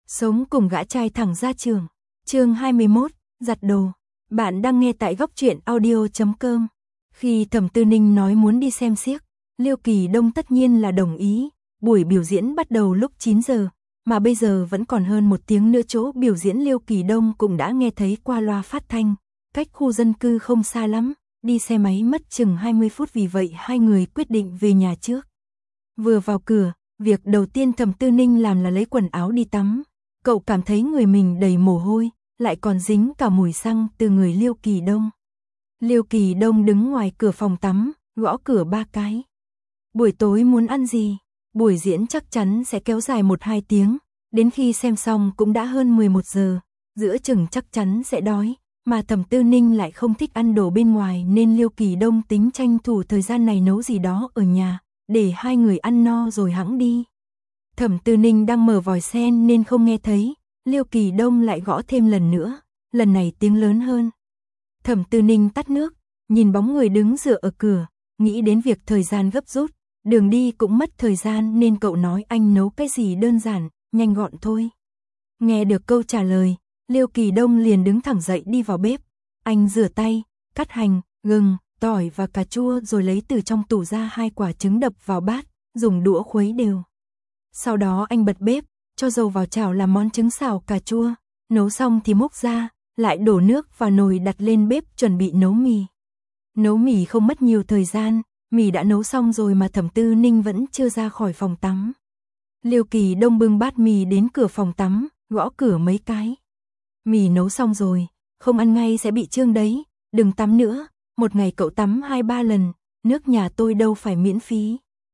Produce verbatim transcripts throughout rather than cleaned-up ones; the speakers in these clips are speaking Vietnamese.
Sống cùng gã trai thẳng ra trường. Chương hai mươi mốt, giặt đồ. Bạn đang nghe tại góc truyện audio chấm com. Khi Thẩm Tư Ninh nói muốn đi xem xiếc, Liêu Kỳ Đông tất nhiên là đồng ý. Buổi biểu diễn bắt đầu lúc chín giờ, mà bây giờ vẫn còn hơn một tiếng nữa chỗ biểu diễn Liêu Kỳ Đông cũng đã nghe thấy qua loa phát thanh. Cách khu dân cư không xa lắm, đi xe máy mất chừng hai mươi phút, vì vậy hai người quyết định về nhà trước. Vừa vào cửa, việc đầu tiên Thẩm Tư Ninh làm là lấy quần áo đi tắm. Cậu cảm thấy người mình đầy mồ hôi, lại còn dính cả mùi xăng từ người Liêu Kỳ Đông. Liêu Kỳ Đông đứng ngoài cửa phòng tắm, gõ cửa ba cái. Buổi tối muốn ăn gì? Buổi diễn chắc chắn sẽ kéo dài một hai tiếng, đến khi xem xong cũng đã hơn mười một giờ, giữa chừng chắc chắn sẽ đói, mà Thẩm Tư Ninh lại không thích ăn đồ bên ngoài nên Liêu Kỳ Đông tính tranh thủ thời gian này nấu gì đó ở nhà, để hai người ăn no rồi hẵng đi. Thẩm Tư Ninh đang mở vòi sen nên không nghe thấy, Liêu Kỳ Đông lại gõ thêm lần nữa, lần này tiếng lớn hơn. Thẩm Tư Ninh tắt nước, nhìn bóng người đứng dựa ở cửa, nghĩ đến việc thời gian gấp rút, đường đi cũng mất thời gian nên cậu nói anh nấu cái gì đơn giản, nhanh gọn thôi. Nghe được câu trả lời, Liêu Kỳ Đông liền đứng thẳng dậy đi vào bếp. Anh rửa tay, cắt hành, gừng, tỏi và cà chua rồi lấy từ trong tủ ra hai quả trứng đập vào bát, dùng đũa khuấy đều. Sau đó anh bật bếp, cho dầu vào chảo làm món trứng xào cà chua, nấu xong thì múc ra, lại đổ nước vào nồi đặt lên bếp chuẩn bị nấu mì. Nấu mì không mất nhiều thời gian, mì đã nấu xong rồi mà Thẩm Tư Ninh vẫn chưa ra khỏi phòng tắm. Liêu Kỳ Đông bưng bát mì đến cửa phòng tắm, gõ cửa mấy cái. Mì nấu xong rồi, không ăn ngay sẽ bị trương đấy, đừng tắm nữa, một ngày cậu tắm hai ba lần, nước nhà tôi đâu phải miễn phí.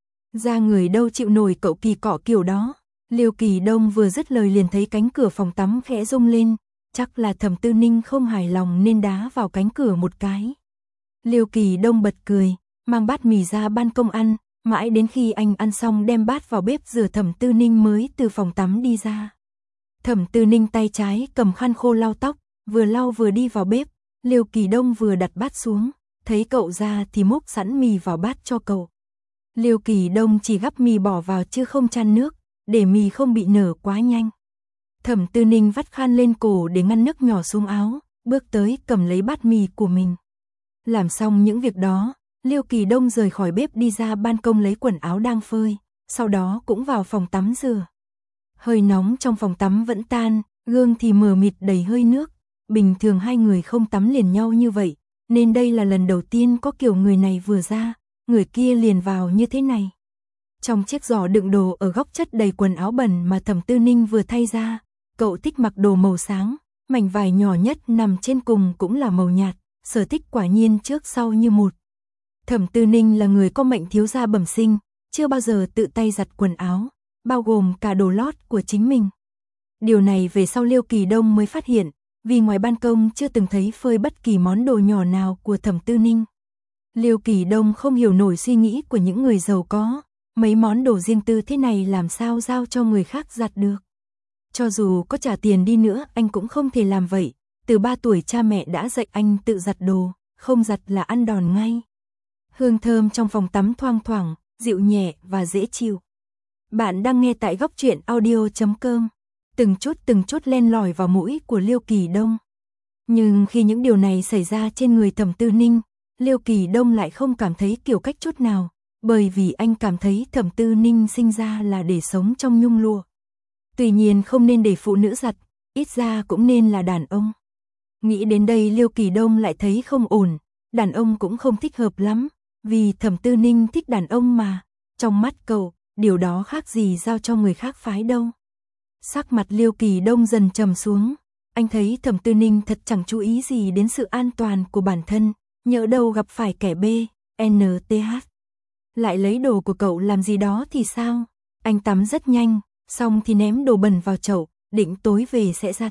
Ra người đâu chịu nổi cậu kỳ cọ kiểu đó. Liêu Kỳ Đông vừa dứt lời liền thấy cánh cửa phòng tắm khẽ rung lên, chắc là Thẩm Tư Ninh không hài lòng nên đá vào cánh cửa một cái. Liêu Kỳ Đông bật cười, mang bát mì ra ban công ăn, mãi đến khi anh ăn xong đem bát vào bếp rửa Thẩm Tư Ninh mới từ phòng tắm đi ra. Thẩm Tư Ninh tay trái cầm khăn khô lau tóc, vừa lau vừa đi vào bếp, Liêu Kỳ Đông vừa đặt bát xuống, thấy cậu ra thì múc sẵn mì vào bát cho cậu. Liêu Kỳ Đông chỉ gắp mì bỏ vào chứ không chan nước, để mì không bị nở quá nhanh. Thẩm Tư Ninh vắt khăn lên cổ để ngăn nước nhỏ xuống áo, bước tới cầm lấy bát mì của mình. Làm xong những việc đó, Liêu Kỳ Đông rời khỏi bếp đi ra ban công lấy quần áo đang phơi, sau đó cũng vào phòng tắm rửa. Hơi nóng trong phòng tắm vẫn tan, gương thì mờ mịt đầy hơi nước. Bình thường hai người không tắm liền nhau như vậy, nên đây là lần đầu tiên có kiểu người này vừa ra, người kia liền vào như thế này. Trong chiếc giỏ đựng đồ ở góc chất đầy quần áo bẩn mà Thẩm Tư Ninh vừa thay ra, cậu thích mặc đồ màu sáng, mảnh vải nhỏ nhất nằm trên cùng cũng là màu nhạt, sở thích quả nhiên trước sau như một. Thẩm Tư Ninh là người có mệnh thiếu gia bẩm sinh, chưa bao giờ tự tay giặt quần áo, bao gồm cả đồ lót của chính mình. Điều này về sau Liêu Kỳ Đông mới phát hiện, vì ngoài ban công chưa từng thấy phơi bất kỳ món đồ nhỏ nào của Thẩm Tư Ninh. Liêu Kỳ Đông không hiểu nổi suy nghĩ của những người giàu có, mấy món đồ riêng tư thế này làm sao giao cho người khác giặt được. Cho dù có trả tiền đi nữa anh cũng không thể làm vậy, từ ba tuổi cha mẹ đã dạy anh tự giặt đồ, không giặt là ăn đòn ngay. Hương thơm trong phòng tắm thoang thoảng, dịu nhẹ và dễ chịu. Bạn đang nghe tại góc truyện audio chấm com. Từng chút từng chút len lỏi vào mũi của Liêu Kỳ Đông. Nhưng khi những điều này xảy ra trên người Thẩm Tư Ninh, Liêu Kỳ Đông lại không cảm thấy kiểu cách chút nào, bởi vì anh cảm thấy Thẩm Tư Ninh sinh ra là để sống trong nhung lụa. Tuy nhiên không nên để phụ nữ giặt, ít ra cũng nên là đàn ông. Nghĩ đến đây Liêu Kỳ Đông lại thấy không ổn, đàn ông cũng không thích hợp lắm, vì Thẩm Tư Ninh thích đàn ông mà, trong mắt cậu, điều đó khác gì giao cho người khác phái đâu. Sắc mặt Liêu Kỳ Đông dần trầm xuống, anh thấy Thẩm Tư Ninh thật chẳng chú ý gì đến sự an toàn của bản thân, nhỡ đâu gặp phải kẻ B, en tê hát. Lại lấy đồ của cậu làm gì đó thì sao? Anh tắm rất nhanh, xong thì ném đồ bẩn vào chậu, định tối về sẽ giặt.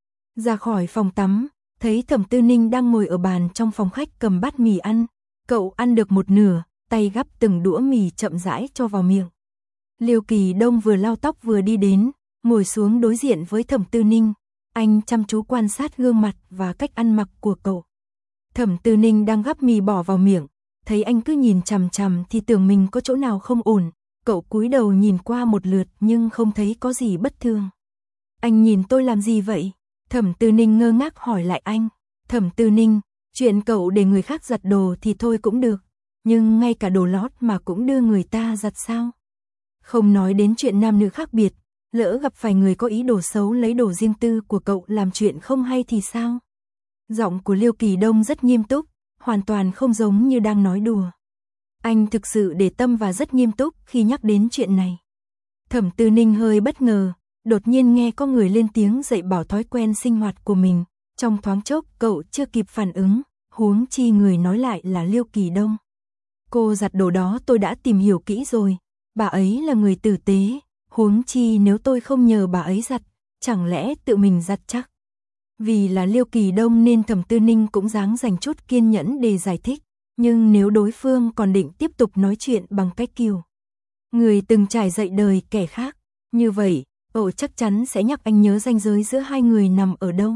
Ra khỏi phòng tắm, thấy Thẩm Tư Ninh đang ngồi ở bàn trong phòng khách cầm bát mì ăn, cậu ăn được một nửa, tay gắp từng đũa mì chậm rãi cho vào miệng. Liêu Kỳ Đông vừa lau tóc vừa đi đến, ngồi xuống đối diện với Thẩm Tư Ninh, anh chăm chú quan sát gương mặt và cách ăn mặc của cậu. Thẩm Tư Ninh đang gắp mì bỏ vào miệng, thấy anh cứ nhìn chằm chằm thì tưởng mình có chỗ nào không ổn, cậu cúi đầu nhìn qua một lượt nhưng không thấy có gì bất thường. Anh nhìn tôi làm gì vậy? Thẩm Tư Ninh ngơ ngác hỏi lại anh. Thẩm Tư Ninh, chuyện cậu để người khác giặt đồ thì thôi cũng được, nhưng ngay cả đồ lót mà cũng đưa người ta giặt sao? Không nói đến chuyện nam nữ khác biệt, lỡ gặp phải người có ý đồ xấu lấy đồ riêng tư của cậu làm chuyện không hay thì sao? Giọng của Liêu Kỳ Đông rất nghiêm túc, hoàn toàn không giống như đang nói đùa. Anh thực sự để tâm và rất nghiêm túc khi nhắc đến chuyện này. Thẩm Tư Ninh hơi bất ngờ, đột nhiên nghe có người lên tiếng dạy bảo thói quen sinh hoạt của mình. Trong thoáng chốc cậu chưa kịp phản ứng, huống chi người nói lại là Liêu Kỳ Đông. Cô giặt đồ đó tôi đã tìm hiểu kỹ rồi, bà ấy là người tử tế, huống chi nếu tôi không nhờ bà ấy giặt, chẳng lẽ tự mình giặt chắc. Vì là Liêu Kỳ Đông nên Thẩm Tư Ninh cũng dáng dành chút kiên nhẫn để giải thích, nhưng nếu đối phương còn định tiếp tục nói chuyện bằng cách kiều người từng trải dậy đời kẻ khác, như vậy, cậu chắc chắn sẽ nhắc anh nhớ ranh giới giữa hai người nằm ở đâu.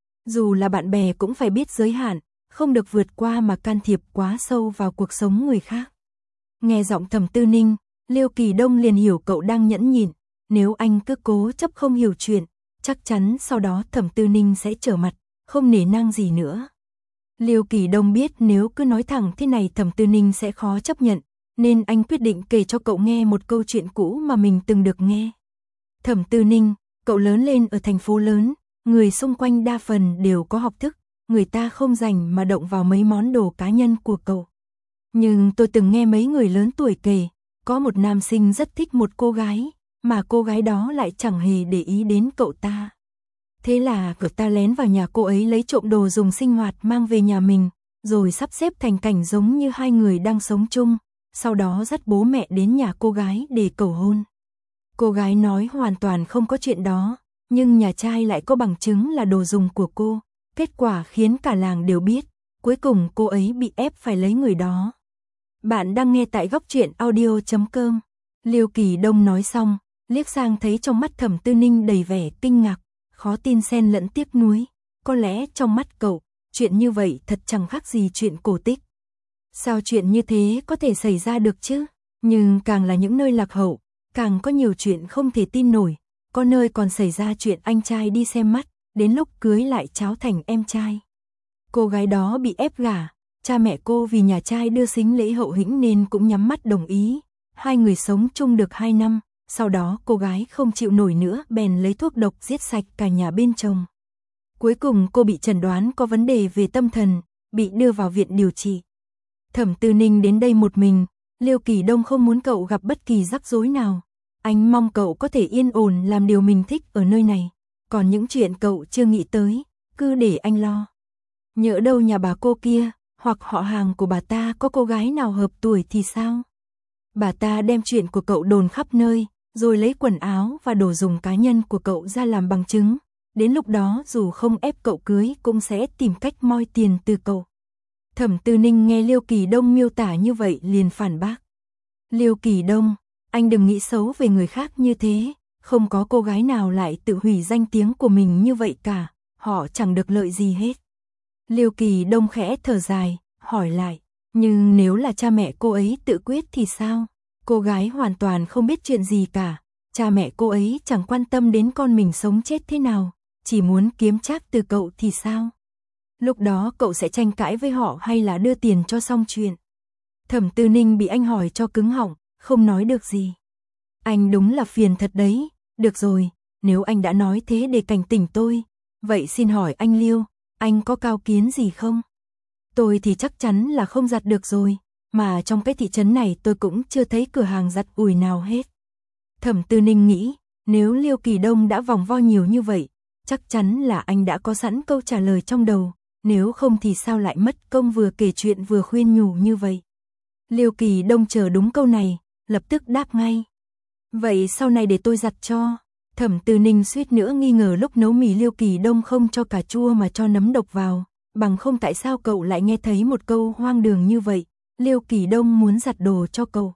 Dù là bạn bè cũng phải biết giới hạn, không được vượt qua mà can thiệp quá sâu vào cuộc sống người khác. Nghe giọng Thẩm Tư Ninh, Liêu Kỳ Đông liền hiểu cậu đang nhẫn nhịn, nếu anh cứ cố chấp không hiểu chuyện, chắc chắn sau đó Thẩm Tư Ninh sẽ trở mặt, không nể nang gì nữa. Liêu Kỳ Đông biết nếu cứ nói thẳng thế này Thẩm Tư Ninh sẽ khó chấp nhận, nên anh quyết định kể cho cậu nghe một câu chuyện cũ mà mình từng được nghe. Thẩm Tư Ninh, cậu lớn lên ở thành phố lớn, người xung quanh đa phần đều có học thức, người ta không rảnh mà động vào mấy món đồ cá nhân của cậu. Nhưng tôi từng nghe mấy người lớn tuổi kể, có một nam sinh rất thích một cô gái, mà cô gái đó lại chẳng hề để ý đến cậu ta. Thế là cậu ta lén vào nhà cô ấy lấy trộm đồ dùng sinh hoạt mang về nhà mình, rồi sắp xếp thành cảnh giống như hai người đang sống chung, sau đó dắt bố mẹ đến nhà cô gái để cầu hôn. Cô gái nói hoàn toàn không có chuyện đó, nhưng nhà trai lại có bằng chứng là đồ dùng của cô, kết quả khiến cả làng đều biết, cuối cùng cô ấy bị ép phải lấy người đó. Bạn đang nghe tại góc truyện audio chấm com. Liêu Kỳ Đông nói xong, liếc sang thấy trong mắt Thẩm Tư Ninh đầy vẻ kinh ngạc, khó tin xen lẫn tiếc nuối. Có lẽ trong mắt cậu, chuyện như vậy thật chẳng khác gì chuyện cổ tích. Sao chuyện như thế có thể xảy ra được chứ? Nhưng càng là những nơi lạc hậu, càng có nhiều chuyện không thể tin nổi. Có nơi còn xảy ra chuyện anh trai đi xem mắt, đến lúc cưới lại tráo thành em trai. Cô gái đó bị ép gả, cha mẹ cô vì nhà trai đưa sính lễ hậu hĩnh nên cũng nhắm mắt đồng ý. Hai người sống chung được hai năm, sau đó cô gái không chịu nổi nữa bèn lấy thuốc độc giết sạch cả nhà bên chồng. Cuối cùng cô bị chẩn đoán có vấn đề về tâm thần, bị đưa vào viện điều trị. Thẩm Tư Ninh đến đây một mình, Liêu Kỳ Đông không muốn cậu gặp bất kỳ rắc rối nào. Anh mong cậu có thể yên ổn làm điều mình thích ở nơi này, còn những chuyện cậu chưa nghĩ tới, cứ để anh lo. Nhỡ đâu nhà bà cô kia, hoặc họ hàng của bà ta có cô gái nào hợp tuổi thì sao? Bà ta đem chuyện của cậu đồn khắp nơi, rồi lấy quần áo và đồ dùng cá nhân của cậu ra làm bằng chứng. Đến lúc đó dù không ép cậu cưới cũng sẽ tìm cách moi tiền từ cậu. Thẩm Tư Ninh nghe Liêu Kỳ Đông miêu tả như vậy liền phản bác. Liêu Kỳ Đông, anh đừng nghĩ xấu về người khác như thế, không có cô gái nào lại tự hủy danh tiếng của mình như vậy cả, họ chẳng được lợi gì hết. Liêu Kỳ Đông khẽ thở dài, hỏi lại, nhưng nếu là cha mẹ cô ấy tự quyết thì sao? Cô gái hoàn toàn không biết chuyện gì cả, cha mẹ cô ấy chẳng quan tâm đến con mình sống chết thế nào, chỉ muốn kiếm trác từ cậu thì sao? Lúc đó cậu sẽ tranh cãi với họ hay là đưa tiền cho xong chuyện? Thẩm Tư Ninh bị anh hỏi cho cứng họng, không nói được gì. Anh đúng là phiền thật đấy, được rồi, nếu anh đã nói thế để cảnh tỉnh tôi, vậy xin hỏi anh Liêu, anh có cao kiến gì không? Tôi thì chắc chắn là không giặt được rồi, mà trong cái thị trấn này tôi cũng chưa thấy cửa hàng giặt ủi nào hết. Thẩm Tư Ninh nghĩ, nếu Liêu Kỳ Đông đã vòng vo nhiều như vậy, chắc chắn là anh đã có sẵn câu trả lời trong đầu, nếu không thì sao lại mất công vừa kể chuyện vừa khuyên nhủ như vậy. Liêu Kỳ Đông chờ đúng câu này, lập tức đáp ngay. Vậy sau này để tôi giặt cho. Thẩm Tư Ninh suýt nữa nghi ngờ lúc nấu mì Liêu Kỳ Đông không cho cà chua mà cho nấm độc vào, bằng không tại sao cậu lại nghe thấy một câu hoang đường như vậy, Liêu Kỳ Đông muốn giặt đồ cho cậu.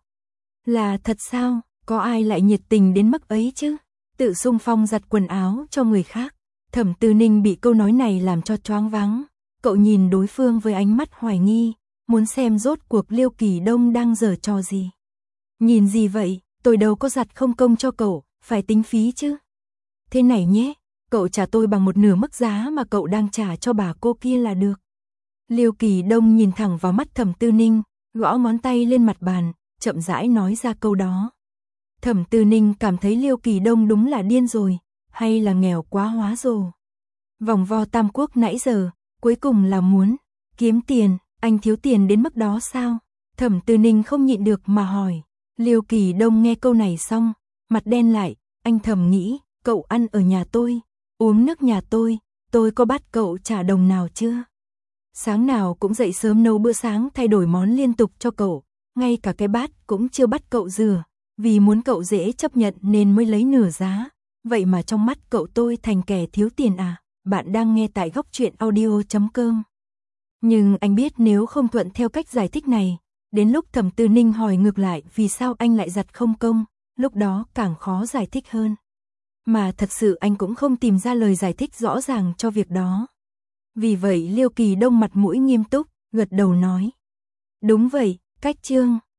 Là thật sao, có ai lại nhiệt tình đến mức ấy chứ, tự xung phong giặt quần áo cho người khác. Thẩm Tư Ninh bị câu nói này làm cho choáng váng, cậu nhìn đối phương với ánh mắt hoài nghi, muốn xem rốt cuộc Liêu Kỳ Đông đang giở trò gì. Nhìn gì vậy, tôi đâu có giặt không công cho cậu, phải tính phí chứ. thế này nhé, cậu trả tôi bằng một nửa mức giá mà cậu đang trả cho bà cô kia là được. Liêu Kỳ Đông nhìn thẳng vào mắt Thẩm Tư Ninh, gõ ngón tay lên mặt bàn, chậm rãi nói ra câu đó. Thẩm Tư Ninh cảm thấy Liêu Kỳ Đông đúng là điên rồi, hay là nghèo quá hóa rồ. Vòng vo Tam Quốc nãy giờ, cuối cùng là muốn kiếm tiền, anh thiếu tiền đến mức đó sao? Thẩm Tư Ninh không nhịn được mà hỏi. Liêu Kỳ Đông nghe câu này xong, mặt đen lại, anh thầm nghĩ, cậu ăn ở nhà tôi, uống nước nhà tôi, tôi có bắt cậu trả đồng nào chưa? Sáng nào cũng dậy sớm nấu bữa sáng thay đổi món liên tục cho cậu, ngay cả cái bát cũng chưa bắt cậu rửa, vì muốn cậu dễ chấp nhận nên mới lấy nửa giá. Vậy mà trong mắt cậu tôi thành kẻ thiếu tiền à? Bạn đang nghe tại góc truyện audio chấm com. Nhưng anh biết nếu không thuận theo cách giải thích này, đến lúc Thẩm Tư Ninh hỏi ngược lại vì sao anh lại giặt không công, lúc đó càng khó giải thích hơn. Mà thật sự anh cũng không tìm ra lời giải thích rõ ràng cho việc đó. Vì vậy Liêu Kỳ Đông mặt mũi nghiêm túc, gật đầu nói. Đúng vậy, cách Trương,